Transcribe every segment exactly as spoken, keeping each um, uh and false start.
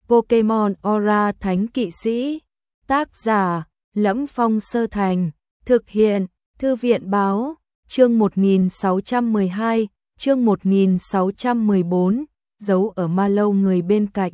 Pokemon Aura Thánh Kỵ Sĩ. Tác giả: Lẫm Phong Sơ Thành. Thực hiện: Thư viện báo. Chương một nghìn sáu trăm mười hai, chương một nghìn sáu trăm mười bốn, giấu ở ma lâu người bên cạnh.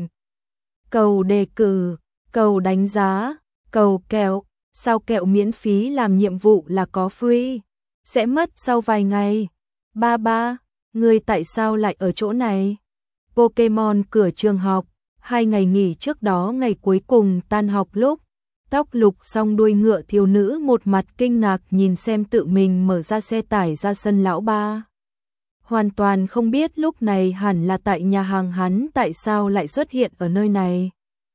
Cầu đề cử, cầu đánh giá, cầu kẹo, sao kẹo miễn phí làm nhiệm vụ là có free, sẽ mất sau vài ngày. Ba ba, người tại sao lại ở chỗ này? Pokemon cửa trường học, hai ngày nghỉ trước đó ngày cuối cùng tan học lúc, tóc lục xong đuôi ngựa thiếu nữ một mặt kinh ngạc nhìn xem tự mình mở ra xe tải ra sân lão ba. Hoàn toàn không biết lúc này hẳn là tại nhà hàng hắn tại sao lại xuất hiện ở nơi này.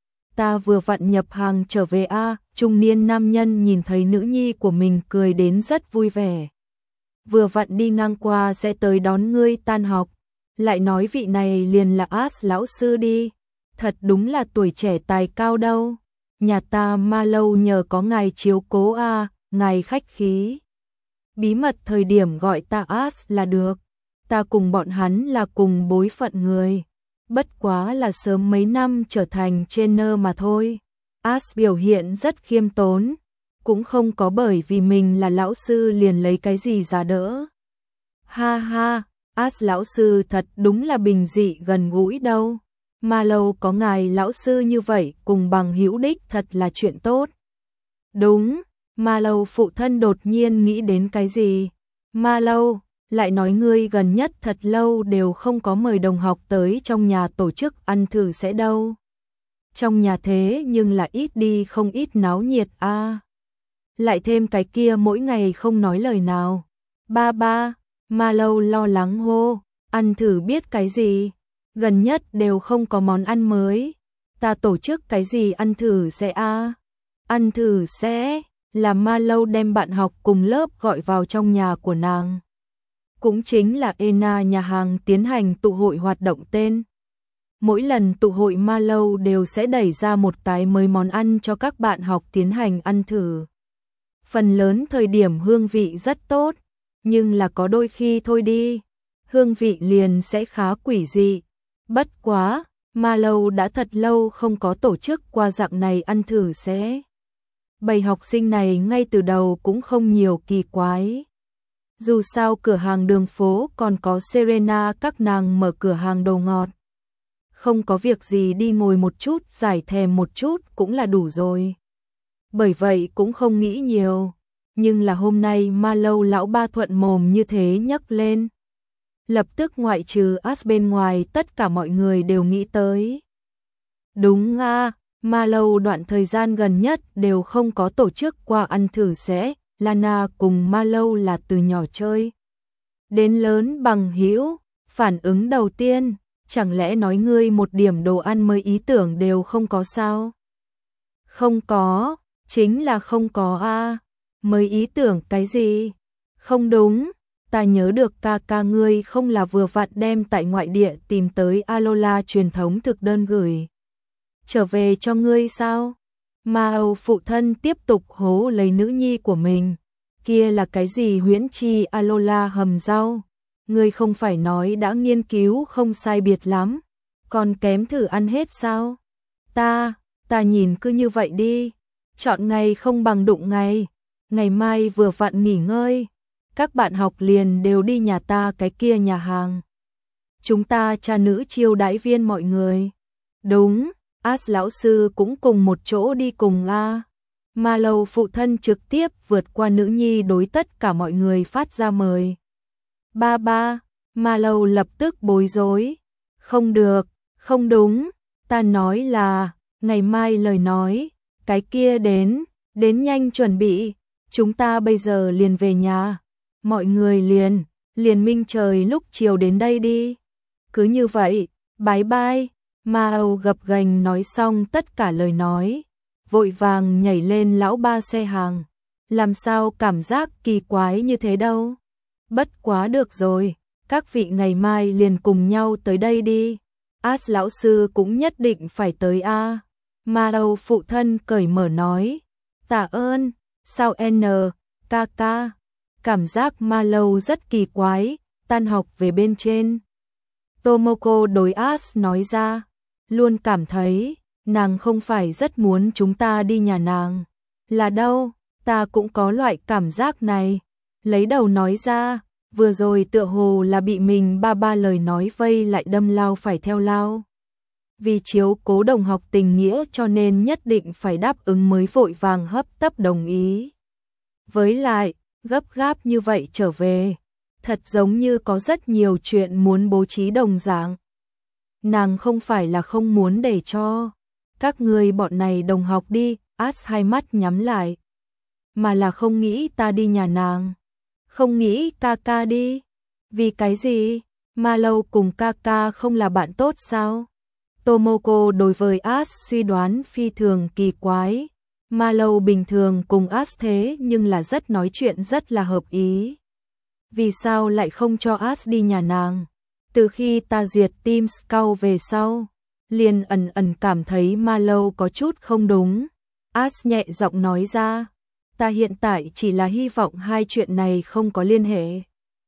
Ta vừa vặn nhập hàng trở về a, trung niên nam nhân nhìn thấy nữ nhi của mình cười đến rất vui vẻ. Vừa vặn đi ngang qua sẽ tới đón ngươi tan học, lại nói vị này liền là Ash lão sư đi, thật đúng là tuổi trẻ tài cao đâu. Nhà ta ma lâu nhờ có ngài chiếu cố a, ngài khách khí. Bí mật thời điểm gọi ta Ash là được, ta cùng bọn hắn là cùng bối phận người, bất quá là sớm mấy năm trở thành trainer mà thôi. Ash biểu hiện rất khiêm tốn, cũng không có bởi vì mình là lão sư liền lấy cái gì ra đỡ. Ha ha, Ash lão sư thật đúng là bình dị gần gũi đâu. Ma lâu có ngài lão sư như vậy cùng bằng hữu đích thật là chuyện tốt. Đúng, ma lâu phụ thân đột nhiên nghĩ đến cái gì. Ma lâu, lại nói ngươi gần nhất thật lâu đều không có mời đồng học tới trong nhà tổ chức ăn thử sẽ đâu. Trong nhà thế nhưng là ít đi không ít náo nhiệt a. À. Lại thêm cái kia mỗi ngày không nói lời nào. Ba ba, ma lâu lo lắng hô, ăn thử biết cái gì? Gần nhất đều không có món ăn mới. Ta tổ chức cái gì ăn thử sẽ a? À? Ăn thử sẽ là ma lâu đem bạn học cùng lớp gọi vào trong nhà của nàng. Cũng chính là Ena nhà hàng tiến hành tụ hội hoạt động tên. Mỗi lần tụ hội ma lâu đều sẽ đẩy ra một cái mới món ăn cho các bạn học tiến hành ăn thử. Phần lớn thời điểm hương vị rất tốt, nhưng là có đôi khi thôi đi, hương vị liền sẽ khá quỷ dị. Bất quá, ma lâu đã thật lâu không có tổ chức qua dạng này ăn thử sẽ. Bầy học sinh này ngay từ đầu cũng không nhiều kỳ quái. Dù sao cửa hàng đường phố còn có Serena các nàng mở cửa hàng đồ ngọt. Không có việc gì đi ngồi một chút giải thèm một chút cũng là đủ rồi. Bởi vậy cũng không nghĩ nhiều. Nhưng là hôm nay ma lâu lão ba thuận mồm như thế nhấc lên. Lập tức ngoại trừ Ash bên ngoài tất cả mọi người đều nghĩ tới. Đúng a, ma lâu đoạn thời gian gần nhất đều không có tổ chức qua ăn thử sẽ. Lana cùng ma lâu là từ nhỏ chơi đến lớn bằng hữu. Phản ứng đầu tiên, chẳng lẽ nói ngươi một điểm đồ ăn mới ý tưởng đều không có sao? Không có, chính là không có a. Mới ý tưởng cái gì? Không đúng, ta nhớ được ca ca ngươi không là vừa vặn đem tại ngoại địa tìm tới Alola truyền thống thực đơn gửi trở về cho ngươi sao? Ma Âu phụ thân tiếp tục hố lấy nữ nhi của mình. Kia là cái gì huyễn chi Alola hầm rau? Ngươi không phải nói đã nghiên cứu không sai biệt lắm, còn kém thử ăn hết sao? Ta, ta nhìn cứ như vậy đi. Chọn ngày không bằng đụng ngày. Ngày mai vừa vặn nghỉ ngơi. Các bạn học liền đều đi nhà ta cái kia nhà hàng. Chúng ta cha nữ chiêu đãi viên mọi người. Đúng. Ash lão sư cũng cùng một chỗ đi cùng a. Ma lâu phụ thân trực tiếp vượt qua nữ nhi đối tất cả mọi người phát ra mời. Ba ba, ma lâu lập tức bối rối. Không được, không đúng, ta nói là, ngày mai lời nói, cái kia đến, đến nhanh chuẩn bị, chúng ta bây giờ liền về nhà. Mọi người liền, liền minh trời lúc chiều đến đây đi. Cứ như vậy, bye bye. Ma Âu gập ghềnh nói xong tất cả lời nói, vội vàng nhảy lên lão ba xe hàng. Làm sao cảm giác kỳ quái như thế đâu? Bất quá được rồi, các vị ngày mai liền cùng nhau tới đây đi. Ash lão sư cũng nhất định phải tới a. Ma Âu phụ thân cởi mở nói. Tạ ơn, sao N, ca ca. Cảm giác ma lâu rất kỳ quái, tan học về bên trên. Tomoko đối Ash nói ra. Luôn cảm thấy, nàng không phải rất muốn chúng ta đi nhà nàng. Là đâu, ta cũng có loại cảm giác này. Lấy đầu nói ra, vừa rồi tựa hồ là bị mình ba ba lời nói vây lại đâm lao phải theo lao. Vì chiếu cố đồng học tình nghĩa cho nên nhất định phải đáp ứng mới vội vàng hấp tấp đồng ý. Với lại, gấp gáp như vậy trở về, thật giống như có rất nhiều chuyện muốn bố trí đồng dạng. Nàng không phải là không muốn để cho các người bọn này đồng học đi, As hai mắt nhắm lại, mà là không nghĩ ta đi nhà nàng. Không nghĩ ca ca đi. Vì cái gì? Ma Lâu cùng ca ca không là bạn tốt sao? Tomoko đối với As suy đoán phi thường kỳ quái. Ma Lâu bình thường cùng As thế nhưng là rất nói chuyện rất là hợp ý. Vì sao lại không cho As đi nhà nàng? Từ khi ta diệt Team Scout về sau, liền ẩn ẩn cảm thấy Ma Lâu có chút không đúng. As nhẹ giọng nói ra, ta hiện tại chỉ là hy vọng hai chuyện này không có liên hệ.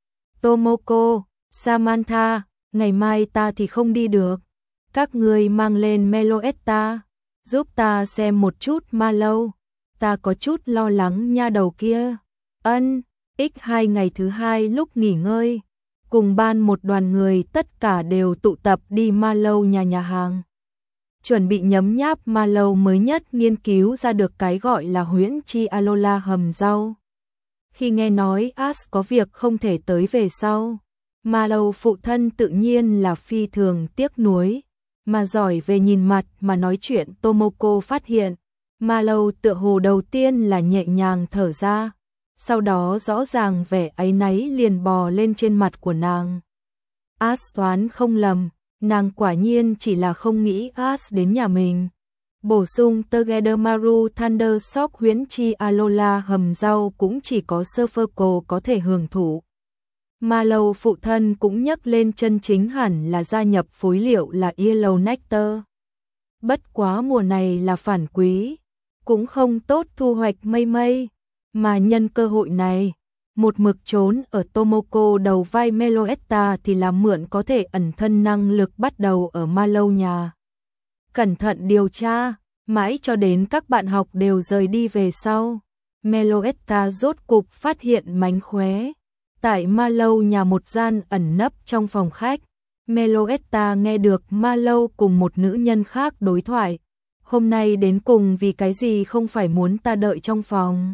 Tomoko, Samantha, ngày mai ta thì không đi được. Các người mang lên Meloetta, giúp ta xem một chút Ma Lâu. Ta có chút lo lắng nha đầu kia. Ân, x hai ngày thứ hai lúc nghỉ ngơi, cùng ban một đoàn người tất cả đều tụ tập đi Ma Lâu nhà nhà hàng. Chuẩn bị nhấm nháp Ma Lâu mới nhất nghiên cứu ra được cái gọi là huyễn chi Alola hầm rau. Khi nghe nói As có việc không thể tới về sau, Ma Lâu phụ thân tự nhiên là phi thường tiếc nuối, mà giỏi về nhìn mặt mà nói chuyện. Tomoko phát hiện, Ma Lâu tựa hồ đầu tiên là nhẹ nhàng thở ra, sau đó rõ ràng vẻ áy náy liền bò lên trên mặt của nàng. As toán không lầm, nàng quả nhiên chỉ là không nghĩ As đến nhà mình. Bổ sung Together Maru Thunder Shock huyễn chi Alola hầm rau cũng chỉ có Surferco có thể hưởng thụ. Ma Lâu phụ thân cũng nhấc lên chân chính hẳn là gia nhập phối liệu là Yellow Nectar. Bất quá mùa này là phản quý, cũng không tốt thu hoạch mây mây, mà nhân cơ hội này, một mực trốn ở Tomoko đầu vai Meloetta thì làm mượn có thể ẩn thân năng lực bắt đầu ở Ma Lâu nhà. Cẩn thận điều tra, mãi cho đến các bạn học đều rời đi về sau. Meloetta rốt cục phát hiện mánh khóe. Tại Ma Lâu nhà một gian ẩn nấp trong phòng khách, Meloetta nghe được Ma Lâu cùng một nữ nhân khác đối thoại. Hôm nay đến cùng vì cái gì không phải muốn ta đợi trong phòng?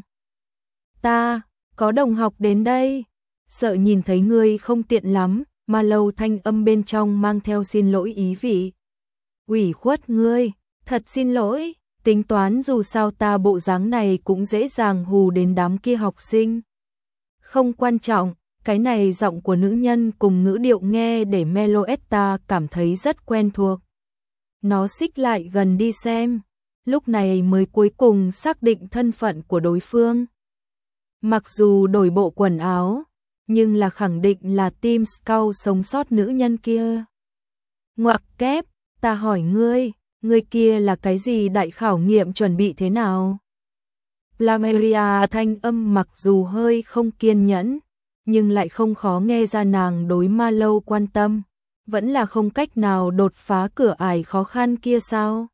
Ta, có đồng học đến đây. Sợ nhìn thấy ngươi không tiện lắm, Ma Lâu thanh âm bên trong mang theo xin lỗi ý vị. Ủy khuất ngươi, thật xin lỗi, tính toán dù sao ta bộ dáng này cũng dễ dàng hù đến đám kia học sinh. Không quan trọng, cái này giọng của nữ nhân cùng ngữ điệu nghe để Meloetta cảm thấy rất quen thuộc. Nó xích lại gần đi xem, lúc này mới cuối cùng xác định thân phận của đối phương. Mặc dù đổi bộ quần áo, nhưng là khẳng định là Team Scout sống sót nữ nhân kia. Ngoặc kép, ta hỏi ngươi, ngươi kia là cái gì đại khảo nghiệm chuẩn bị thế nào? Plameria thanh âm mặc dù hơi không kiên nhẫn, nhưng lại không khó nghe ra nàng đối Ma Lâu quan tâm, vẫn là không cách nào đột phá cửa ải khó khăn kia sao?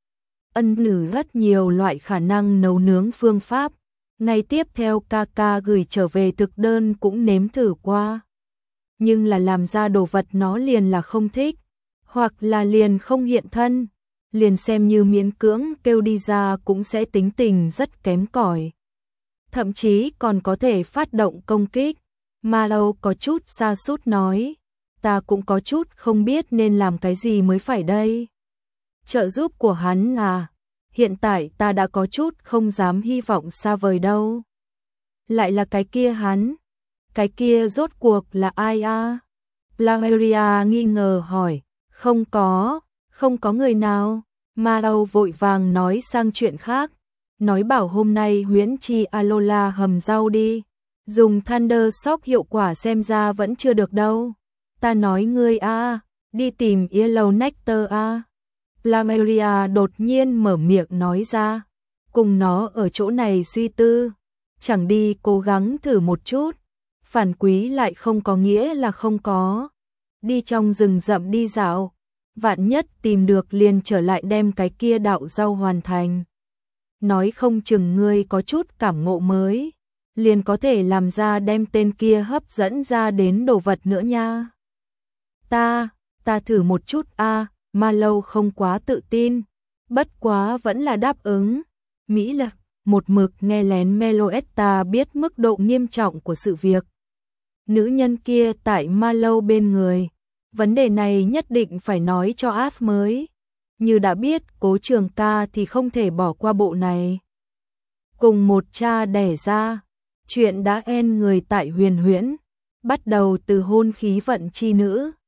Ân nữ rất nhiều loại khả năng nấu nướng phương pháp, ngày tiếp theo Kaka gửi trở về thực đơn cũng nếm thử qua. Nhưng là làm ra đồ vật nó liền là không thích, hoặc là liền không hiện thân, liền xem như miễn cưỡng kêu đi ra cũng sẽ tính tình rất kém cỏi. Thậm chí còn có thể phát động công kích. Ma Lâu có chút sa sút nói, ta cũng có chút không biết nên làm cái gì mới phải đây. Trợ giúp của hắn à, hiện tại ta đã có chút không dám hy vọng xa vời đâu. Lại là cái kia hắn, cái kia rốt cuộc là ai à? Plameria nghi ngờ hỏi, không có, không có người nào. Ma Lâu vội vàng nói sang chuyện khác, nói bảo hôm nay huyễn chi Alola hầm rau đi. Dùng Thunder Shock hiệu quả xem ra vẫn chưa được đâu. Ta nói ngươi a, đi tìm Yellow Nectar a. Plameria đột nhiên mở miệng nói ra, cùng nó ở chỗ này suy tư, chẳng đi cố gắng thử một chút, phản quý lại không có nghĩa là không có. Đi trong rừng rậm đi dạo, vạn nhất tìm được liền trở lại đem cái kia đạo rau hoàn thành. Nói không chừng ngươi có chút cảm ngộ mới, liền có thể làm ra đem tên kia hấp dẫn ra đến đồ vật nữa nha. Ta, ta thử một chút a, à, Marlowe không quá tự tin, bất quá vẫn là đáp ứng. Mỹ Lạc một mực nghe lén Meloetta biết mức độ nghiêm trọng của sự việc. Nữ nhân kia tại Marlowe bên người, vấn đề này nhất định phải nói cho Ash mới. Như đã biết Cố Trường Ca thì không thể bỏ qua bộ này. Cùng một cha đẻ ra, chuyện đã en người tại Huyền Huyễn, bắt đầu từ hôn khí vận chi nữ,